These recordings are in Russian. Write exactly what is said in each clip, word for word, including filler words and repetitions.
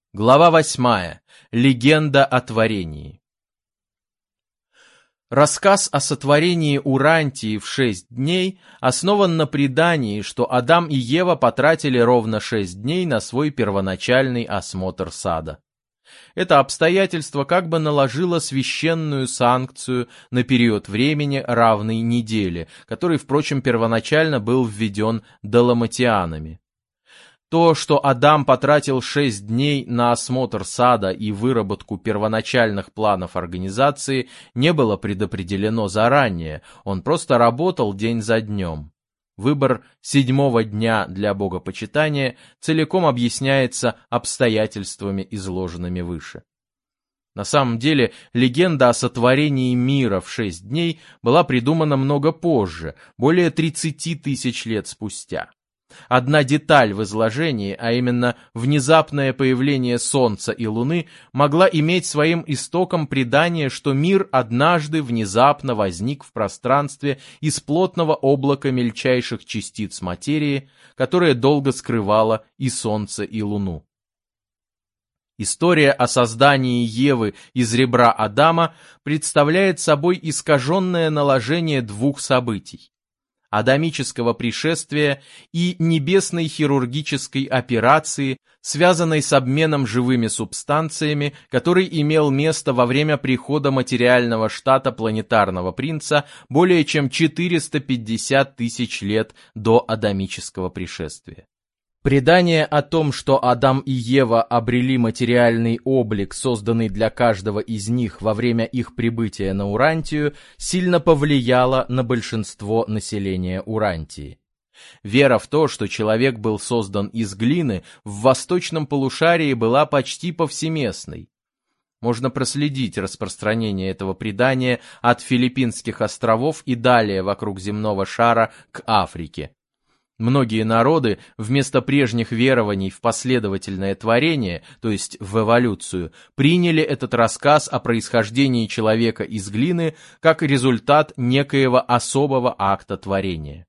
Глава восьмая. Легенда о творении. Рассказ о сотворении Урантии в шесть дней основан на предании, что Адам и Ева потратили ровно шесть дней на свой первоначальный осмотр сада. Это обстоятельство как бы наложило священную санкцию на период времени, равный неделе, который, впрочем, первоначально был введен даламатианами. То, что Адам потратил шесть дней на осмотр сада и выработку первоначальных планов организации, не было предопределено заранее, он просто работал день за днем. Выбор седьмого дня для богопочитания целиком объясняется обстоятельствами, изложенными выше. На самом деле, легенда о сотворении мира в шесть дней была придумана много позже, более тридцати тысяч лет спустя. Одна деталь в изложении, а именно внезапное появление Солнца и Луны, могла иметь своим истоком предание, что мир однажды внезапно возник в пространстве из плотного облака мельчайших частиц материи, которое долго скрывало и Солнце, и Луну. История о создании Евы из ребра Адама представляет собой искаженное наложение двух событий: адамического пришествия и небесной хирургической операции, связанной с обменом живыми субстанциями, который имел место во время прихода материального штата планетарного принца более чем четыреста пятьдесят тысяч лет до адамического пришествия. Предание о том, что Адам и Ева обрели материальный облик, созданный для каждого из них во время их прибытия на Урантию, сильно повлияло на большинство населения Урантии. Вера в то, что человек был создан из глины, в восточном полушарии была почти повсеместной. Можно проследить распространение этого предания от Филиппинских островов и далее вокруг земного шара к Африке. Многие народы вместо прежних верований в последовательное творение, то есть в эволюцию, приняли этот рассказ о происхождении человека из глины как результат некоего особого акта творения.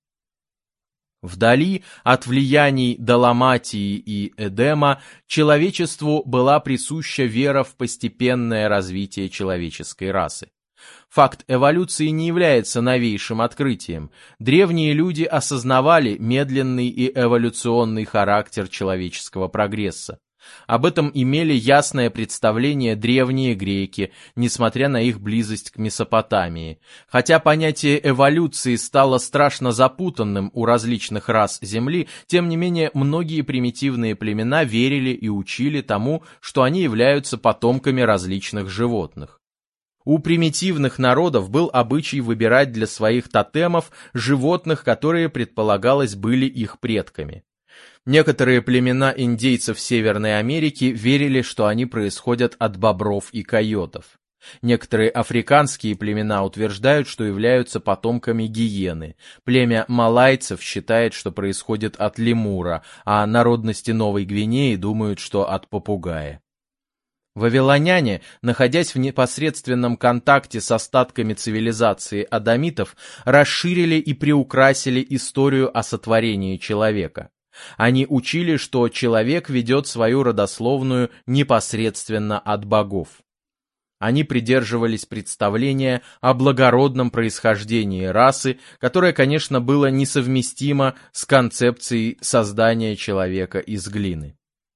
Вдали от влияний Даламатии и Эдема человечеству была присуща вера в постепенное развитие человеческой расы. Факт эволюции не является новейшим открытием. Древние люди осознавали медленный и эволюционный характер человеческого прогресса. Об этом имели ясное представление древние греки, несмотря на их близость к Месопотамии. Хотя понятие эволюции стало страшно запутанным у различных рас Земли, тем не менее многие примитивные племена верили и учили тому, что они являются потомками различных животных. У примитивных народов был обычай выбирать для своих тотемов животных, которые, предполагалось, были их предками. Некоторые племена индейцев Северной Америки верили, что они происходят от бобров и койотов. Некоторые африканские племена утверждают, что являются потомками гиены. Племя малайцев считает, что происходит от лемура, а народности Новой Гвинеи думают, что от попугая. Вавилоняне, находясь в непосредственном контакте с остатками цивилизации адамитов, расширили и приукрасили историю о сотворении человека. Они учили, что человек ведет свою родословную непосредственно от богов. Они придерживались представления о благородном происхождении расы, которое, конечно, было несовместимо с концепцией создания человека из глины.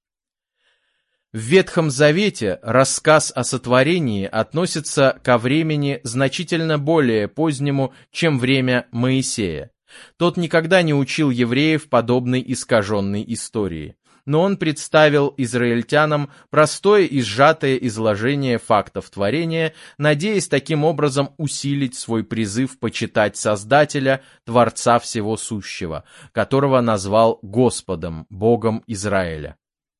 В Ветхом Завете рассказ о сотворении относится ко времени значительно более позднему, чем время Моисея. Тот никогда не учил евреев подобной искаженной истории, но он представил израильтянам простое и сжатое изложение фактов творения, надеясь таким образом усилить свой призыв почитать Создателя, Творца всего сущего, которого назвал Господом, Богом Израиля.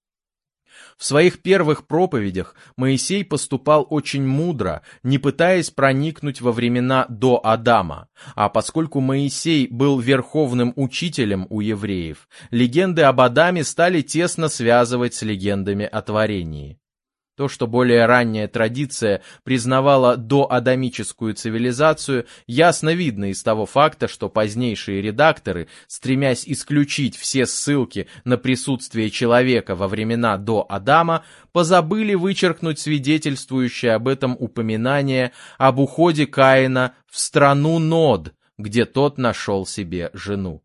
В своих первых проповедях Моисей поступал очень мудро, не пытаясь проникнуть во времена до Адама, а поскольку Моисей был верховным учителем у евреев, легенды об Адаме стали тесно связывать с легендами о творении. То, что более ранняя традиция признавала доадамическую цивилизацию, ясно видно из того факта, что позднейшие редакторы, стремясь исключить все ссылки на присутствие человека во времена до Адама, позабыли вычеркнуть свидетельствующее об этом упоминание об уходе Каина в страну Нод, где тот нашел себе жену.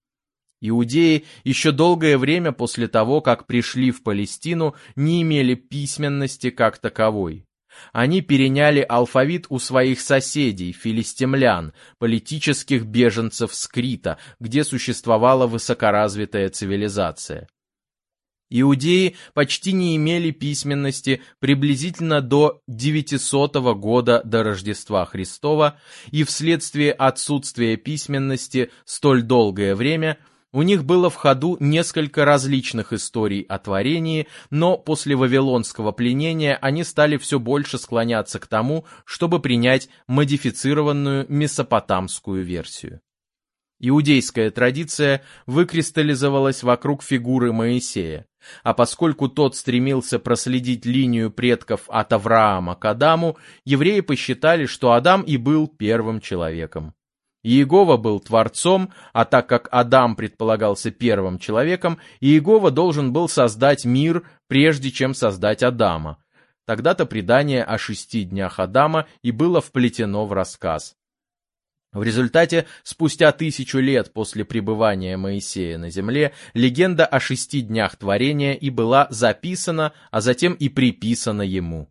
Иудеи еще долгое время после того, как пришли в Палестину, не имели письменности как таковой. Они переняли алфавит у своих соседей, филистимлян, политических беженцев с Крита, где существовала высокоразвитая цивилизация. Иудеи почти не имели письменности приблизительно до девятисотого года до Рождества Христова, и вследствие отсутствия письменности столь долгое время у них было в ходу несколько различных историй о творении, но после вавилонского пленения они стали все больше склоняться к тому, чтобы принять модифицированную месопотамскую версию. Иудейская традиция выкристаллизовалась вокруг фигуры Моисея, а поскольку тот стремился проследить линию предков от Авраама к Адаму, евреи посчитали, что Адам и был первым человеком. Иегова был творцом, а так как Адам предполагался первым человеком, Иегова должен был создать мир, прежде чем создать Адама. Тогда-то предание о шести днях Адама и было вплетено в рассказ. В результате, спустя тысячу лет после пребывания Моисея на земле, легенда о шести днях творения и была записана, а затем и приписана ему.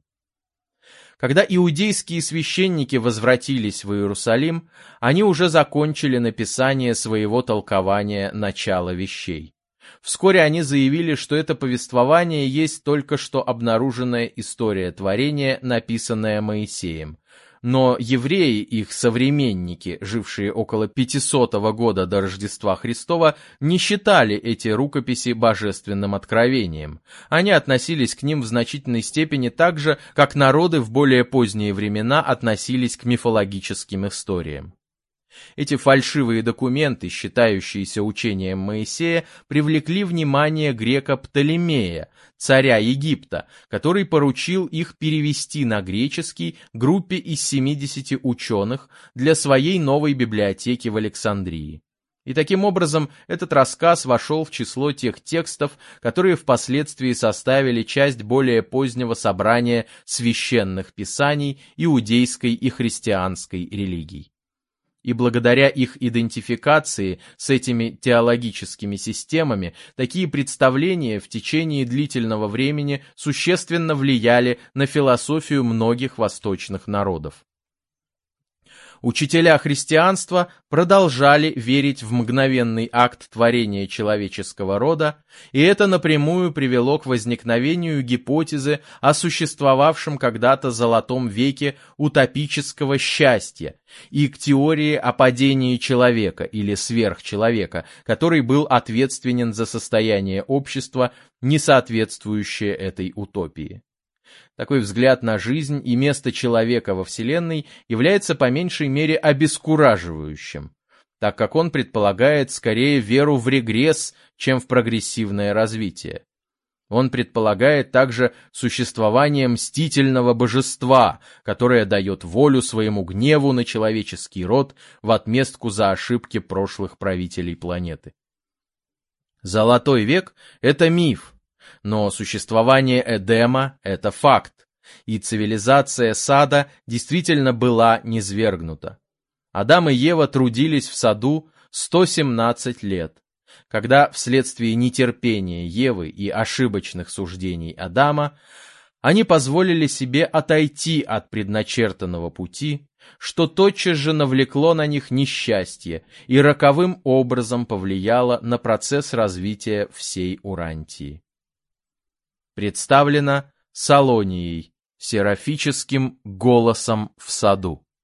Когда иудейские священники возвратились в Иерусалим, они уже закончили написание своего толкования начала вещей. Вскоре они заявили, что это повествование есть только что обнаруженная история творения, написанная Моисеем. Но евреи, их современники, жившие около пятисотого года до Рождества Христова, не считали эти рукописи божественным откровением. Они относились к ним в значительной степени так же, как народы в более поздние времена относились к мифологическим историям. Эти фальшивые документы, считающиеся учением Моисея, привлекли внимание грека Птолемея, царя Египта, который поручил их перевести на греческий группе из семидесяти ученых для своей новой библиотеки в Александрии. И таким образом этот рассказ вошел в число тех текстов, которые впоследствии составили часть более позднего собрания священных писаний иудейской и христианской религий. И благодаря их идентификации с этими теологическими системами, такие представления в течение длительного времени существенно влияли на философию многих восточных народов. Учителя христианства продолжали верить в мгновенный акт творения человеческого рода, и это напрямую привело к возникновению гипотезы о существовавшем когда-то золотом веке утопического счастья и к теории о падении человека или сверхчеловека, который был ответственен за состояние общества, не соответствующее этой утопии. Такой взгляд на жизнь и место человека во Вселенной является по меньшей мере обескураживающим, так как он предполагает скорее веру в регресс, чем в прогрессивное развитие. Он предполагает также существование мстительного божества, которое дает волю своему гневу на человеческий род в отместку за ошибки прошлых правителей планеты. Золотой век – это миф. Но существование Эдема – это факт, и цивилизация сада действительно была низвергнута. Адам и Ева трудились в саду сто семнадцать лет. Когда вследствие нетерпения Евы и ошибочных суждений Адама они позволили себе отойти от предначертанного пути, что тотчас же навлекло на них несчастье и роковым образом повлияло на процесс развития всей Урантии. Представлено Салонией, серафическим голосом в саду.